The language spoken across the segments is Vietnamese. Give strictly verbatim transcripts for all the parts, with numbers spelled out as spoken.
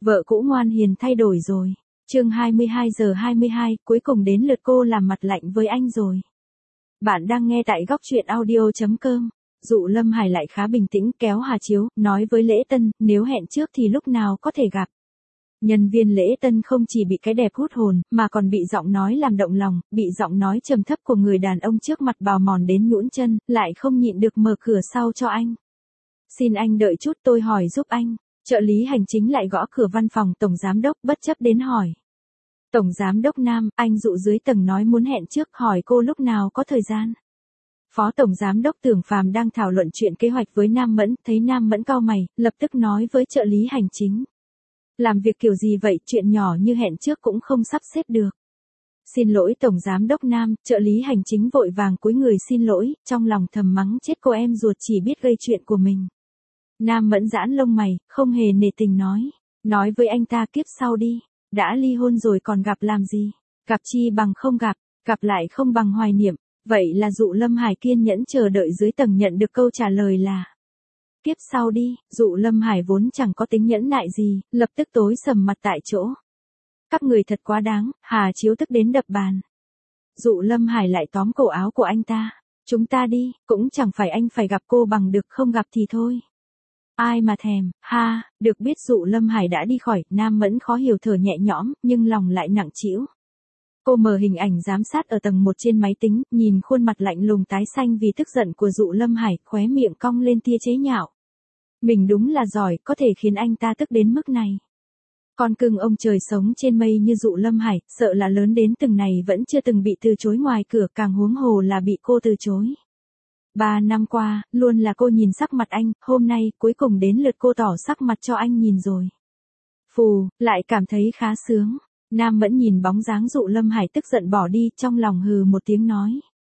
Vợ cũ ngoan hiền thay đổi rồi. Chương hai mươi hai giờ hai mươi hai, cuối cùng đến lượt cô làm mặt lạnh với anh rồi. Bạn đang nghe tại góc truyện audio chấm com. Dụ Lâm Hải lại khá bình tĩnh kéo Hà Chiếu, nói với Lễ Tân, nếu hẹn trước thì lúc nào có thể gặp. Nhân viên Lễ Tân không chỉ bị cái đẹp hút hồn, mà còn bị giọng nói làm động lòng, bị giọng nói trầm thấp của người đàn ông trước mặt bào mòn đến nhũn chân, lại không nhịn được mở cửa sau cho anh. Xin anh đợi chút, tôi hỏi giúp anh. Trợ lý hành chính lại gõ cửa văn phòng Tổng Giám Đốc, bất chấp đến hỏi. Tổng Giám Đốc Nam, anh Dụ dưới tầng nói muốn hẹn trước, hỏi cô lúc nào có thời gian. Phó Tổng Giám Đốc Tưởng Phàm đang thảo luận chuyện kế hoạch với Nam Mẫn, thấy Nam Mẫn cau mày, lập tức nói với trợ lý hành chính. Làm việc kiểu gì vậy, chuyện nhỏ như hẹn trước cũng không sắp xếp được. Xin lỗi Tổng Giám Đốc Nam, trợ lý hành chính vội vàng cúi người xin lỗi, trong lòng thầm mắng chết cô em ruột chỉ biết gây chuyện của mình. Nam Mẫn giãn lông mày, không hề nể tình nói. Nói với anh ta kiếp sau đi, đã ly hôn rồi còn gặp làm gì, gặp chi bằng không gặp, gặp lại không bằng hoài niệm. Vậy là Dụ Lâm Hải kiên nhẫn chờ đợi dưới tầng nhận được câu trả lời là kiếp sau đi. Dụ Lâm Hải vốn chẳng có tính nhẫn nại gì, lập tức tối sầm mặt tại chỗ. Các người thật quá đáng, Hà Chiếu tức đến đập bàn. Dụ Lâm Hải lại tóm cổ áo của anh ta. Chúng ta đi, cũng chẳng phải anh phải gặp cô bằng được, không gặp thì thôi. Ai mà thèm, ha, được biết Dụ Lâm Hải đã đi khỏi, Nam Mẫn khó hiểu thở nhẹ nhõm, nhưng lòng lại nặng trĩu. Cô mở hình ảnh giám sát ở tầng một trên máy tính, nhìn khuôn mặt lạnh lùng tái xanh vì tức giận của Dụ Lâm Hải, khóe miệng cong lên tia chế nhạo. Mình đúng là giỏi, có thể khiến anh ta tức đến mức này. Con cưng ông trời sống trên mây như Dụ Lâm Hải, sợ là lớn đến từng này vẫn chưa từng bị từ chối ngoài cửa, càng huống hồ là bị cô từ chối. Ba năm qua, luôn là cô nhìn sắc mặt anh, hôm nay, cuối cùng đến lượt cô tỏ sắc mặt cho anh nhìn rồi. Phù, lại cảm thấy khá sướng. Nam Mẫn nhìn bóng dáng Dụ Lâm Hải tức giận bỏ đi, trong lòng hừ một tiếng nói.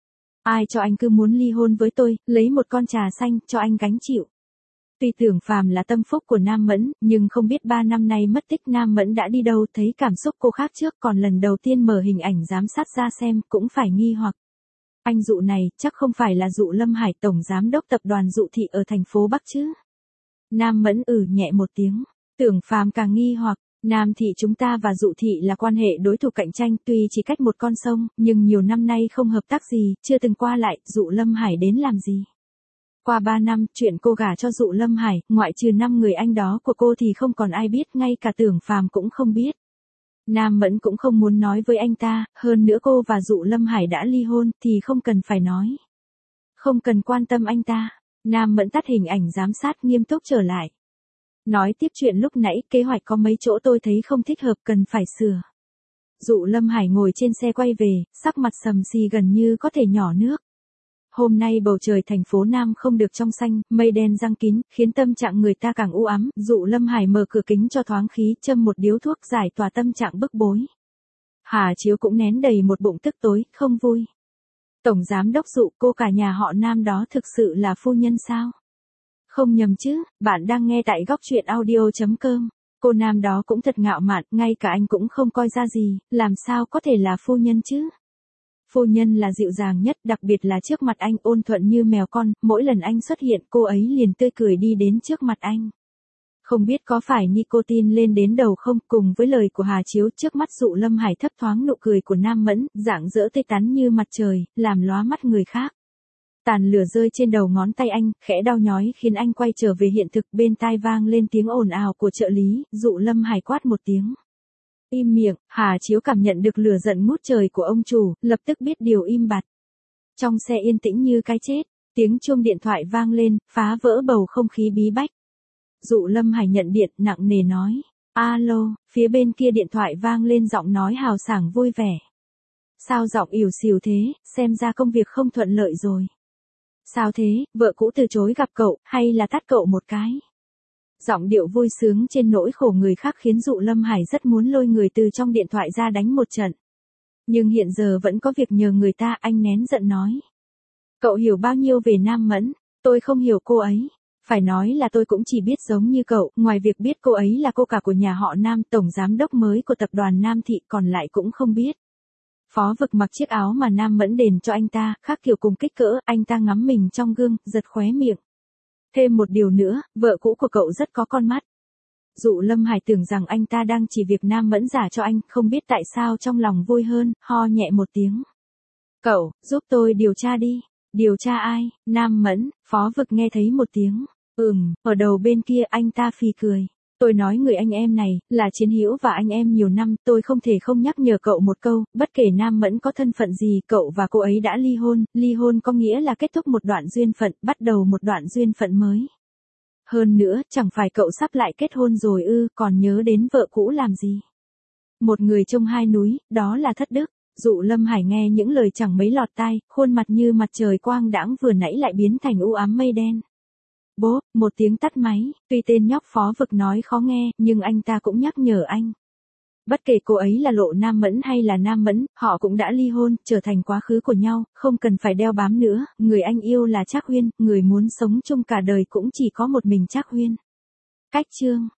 Ai cho anh cứ muốn ly hôn với tôi, lấy một con trà xanh, cho anh gánh chịu. Tuy Tưởng Phàm là tâm phúc của Nam Mẫn, nhưng không biết ba năm nay mất tích Nam Mẫn đã đi đâu, thấy cảm xúc cô khác trước, còn lần đầu tiên mở hình ảnh giám sát ra xem, cũng phải nghi hoặc. Anh Dụ này, chắc không phải là Dụ Lâm Hải, Tổng Giám Đốc Tập đoàn Dụ Thị ở thành phố Bắc chứ? Nam Mẫn ử nhẹ một tiếng, Tưởng Phàm càng nghi hoặc. Nam Thị chúng ta và Dụ Thị là quan hệ đối thủ cạnh tranh, tuy chỉ cách một con sông, nhưng nhiều năm nay không hợp tác gì, chưa từng qua lại. Dụ Lâm Hải đến làm gì? Qua ba năm, chuyện cô gả cho Dụ Lâm Hải, ngoại trừ năm người anh đó của cô thì không còn ai biết, ngay cả Tưởng Phàm cũng không biết. Nam Mẫn cũng không muốn nói với anh ta, hơn nữa cô và Dụ Lâm Hải đã ly hôn, thì không cần phải nói. Không cần quan tâm anh ta. Nam Mẫn tắt hình ảnh giám sát, nghiêm túc trở lại. Nói tiếp chuyện lúc nãy, kế hoạch có mấy chỗ tôi thấy không thích hợp, cần phải sửa. Dụ Lâm Hải ngồi trên xe quay về, sắc mặt sầm xì gần như có thể nhỏ nước. Hôm nay bầu trời thành phố Nam không được trong xanh, mây đen giăng kín, khiến tâm trạng người ta càng u ám. Dụ Lâm Hải mở cửa kính cho thoáng khí, châm một điếu thuốc giải tỏa tâm trạng bức bối. Hà Chiếu cũng nén đầy một bụng tức tối, không vui. Tổng Giám Đốc Dụ, cô cả nhà họ Nam đó thực sự là phu nhân sao? Không nhầm chứ, bạn đang nghe tại góc truyện audio chấm com. Cô Nam đó cũng thật ngạo mạn, ngay cả anh cũng không coi ra gì, làm sao có thể là phu nhân chứ? Phu nhân là dịu dàng nhất, đặc biệt là trước mặt anh ôn thuận như mèo con, mỗi lần anh xuất hiện cô ấy liền tươi cười đi đến trước mặt anh. Không biết có phải nicotine lên đến đầu không, cùng với lời của Hà Chiếu trước mắt Dụ Lâm Hải thấp thoáng nụ cười của Nam Mẫn, rạng rỡ tươi tắn như mặt trời, làm lóa mắt người khác. Tàn lửa rơi trên đầu ngón tay anh, khẽ đau nhói khiến anh quay trở về hiện thực, bên tai vang lên tiếng ồn ào của trợ lý. Dụ Lâm Hải quát một tiếng. Im miệng. Hà Chiếu cảm nhận được lửa giận ngút trời của ông chủ, lập tức biết điều im bặt. Trong xe yên tĩnh như cái chết, tiếng chuông điện thoại vang lên, phá vỡ bầu không khí bí bách. Dụ Lâm Hải nhận điện, nặng nề nói. Alo, phía bên kia điện thoại vang lên giọng nói hào sảng vui vẻ. Sao giọng ỉu xìu thế, xem ra công việc không thuận lợi rồi. Sao thế, vợ cũ từ chối gặp cậu, hay là tát cậu một cái? Giọng điệu vui sướng trên nỗi khổ người khác khiến Dụ Lâm Hải rất muốn lôi người từ trong điện thoại ra đánh một trận. Nhưng hiện giờ vẫn có việc nhờ người ta, anh nén giận nói. Cậu hiểu bao nhiêu về Nam Mẫn? Tôi không hiểu cô ấy. Phải nói là tôi cũng chỉ biết giống như cậu, ngoài việc biết cô ấy là cô cả của nhà họ Nam, tổng giám đốc mới của tập đoàn Nam Thị, còn lại cũng không biết. Phó Vực mặc chiếc áo mà Nam Mẫn đền cho anh ta, khác kiểu cùng kích cỡ, anh ta ngắm mình trong gương, giật khóe miệng. Thêm một điều nữa, vợ cũ của cậu rất có con mắt. Dụ Lâm Hải tưởng rằng anh ta đang chỉ việc Nam Mẫn giả cho anh, không biết tại sao trong lòng vui hơn, ho nhẹ một tiếng. Cậu, giúp tôi điều tra đi. Điều tra ai? Nam Mẫn, Phó Vực nghe thấy một tiếng. Ừm, ở đầu bên kia anh ta phì cười. Tôi nói người anh em này, là chiến hữu và anh em nhiều năm, tôi không thể không nhắc nhở cậu một câu, bất kể Nam Mẫn có thân phận gì, cậu và cô ấy đã ly hôn, ly hôn có nghĩa là kết thúc một đoạn duyên phận, bắt đầu một đoạn duyên phận mới. Hơn nữa, chẳng phải cậu sắp lại kết hôn rồi ư, còn nhớ đến vợ cũ làm gì? Một người trông hai núi, đó là thất đức. Dụ Lâm Hải nghe những lời chẳng mấy lọt tai, khuôn mặt như mặt trời quang đãng vừa nãy lại biến thành u ám mây đen. Bố, một tiếng tắt máy, tuy tên nhóc Phó Vực nói khó nghe, nhưng anh ta cũng nhắc nhở anh. Bất kể cô ấy là Lộ Nam Mẫn hay là Nam Mẫn, họ cũng đã ly hôn, trở thành quá khứ của nhau, không cần phải đeo bám nữa, người anh yêu là Trác Huyên, người muốn sống chung cả đời cũng chỉ có một mình Trác Huyên. Cách chương